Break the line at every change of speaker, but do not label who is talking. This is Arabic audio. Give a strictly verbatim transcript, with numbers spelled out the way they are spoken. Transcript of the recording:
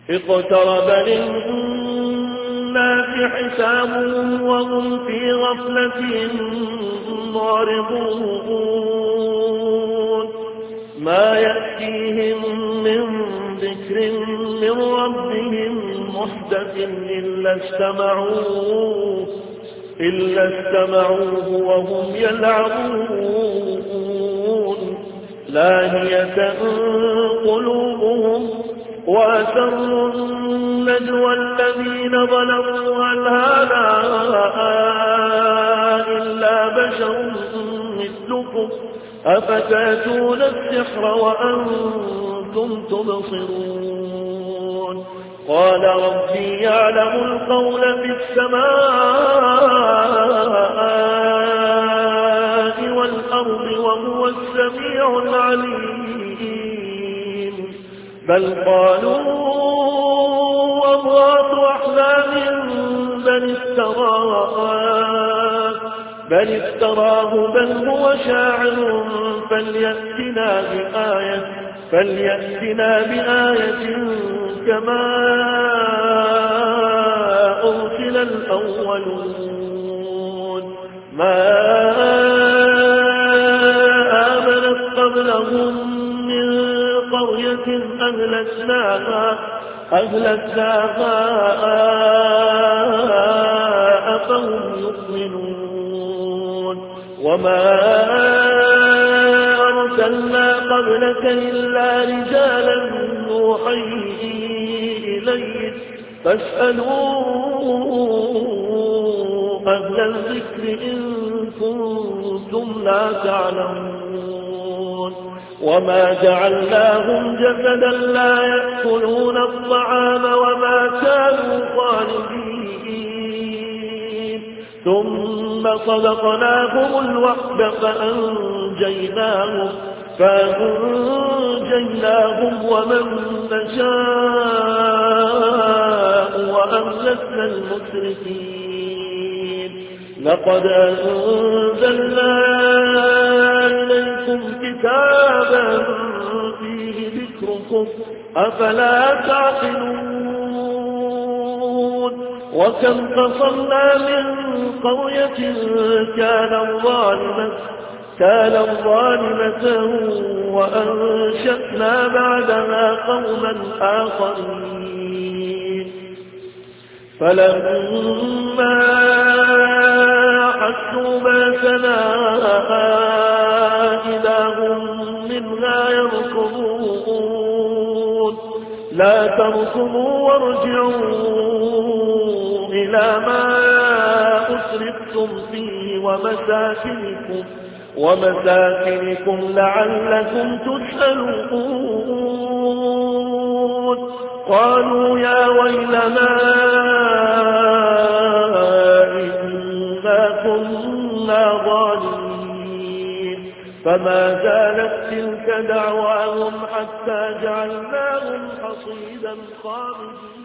اقترب للناس حسابهم وهم في غفلة معرضون ما يأتيهم من ذكر من ربهم محدث إلا استمعوه إلا استمعوه وهم يلعبون لاهية قلوبهم وأسروا النجوى الذين ظلموا هل هذا إلا بشر مثلكم أفتاتون السحر وأنتم تبصرون قال ربي يعلم القول في السماء والأرض وهو السميع العليم بل قالوا أضغاث أحلام بل افتراه بل افتراه بل هو شاعر فليأتنا بآية فليأتنا بآية كما أرسل الأولون ما آمنت قبلهم من قرية أهلكناها أهلكناها أفهم يؤمنون وما أرسلنا قبلك إلا رجالا نوحي إليه فاسألوا أهل الذكر إن كنتم لا تعلمون وما جعلناهم جسدا لا يأكلون الطعام وما كانوا خالدين ثم صدقناهم الوعد فأنجيناهم فأنجيناهم ومن نشاء وأهلكنا المسرفين لقد أنزلنا إليكم كتابا فيه ذكركم أفلا تعقلون وكم قصرنا من قرية كانت ظالمة كانت ظالمة وأنشأنا بعدها قوما آخرين فلما حسوا بأسنا إذا هم منها يركضون لا تركضوا وارجعوا إلى ما أسرفتم فيه ومساكنكم ومساكنكم لعلكم تسألون قالوا يا ويلنا إنا كنا ظالمين فما زالت تلك دعواهم حتى جعلناهم حصيدا خامدين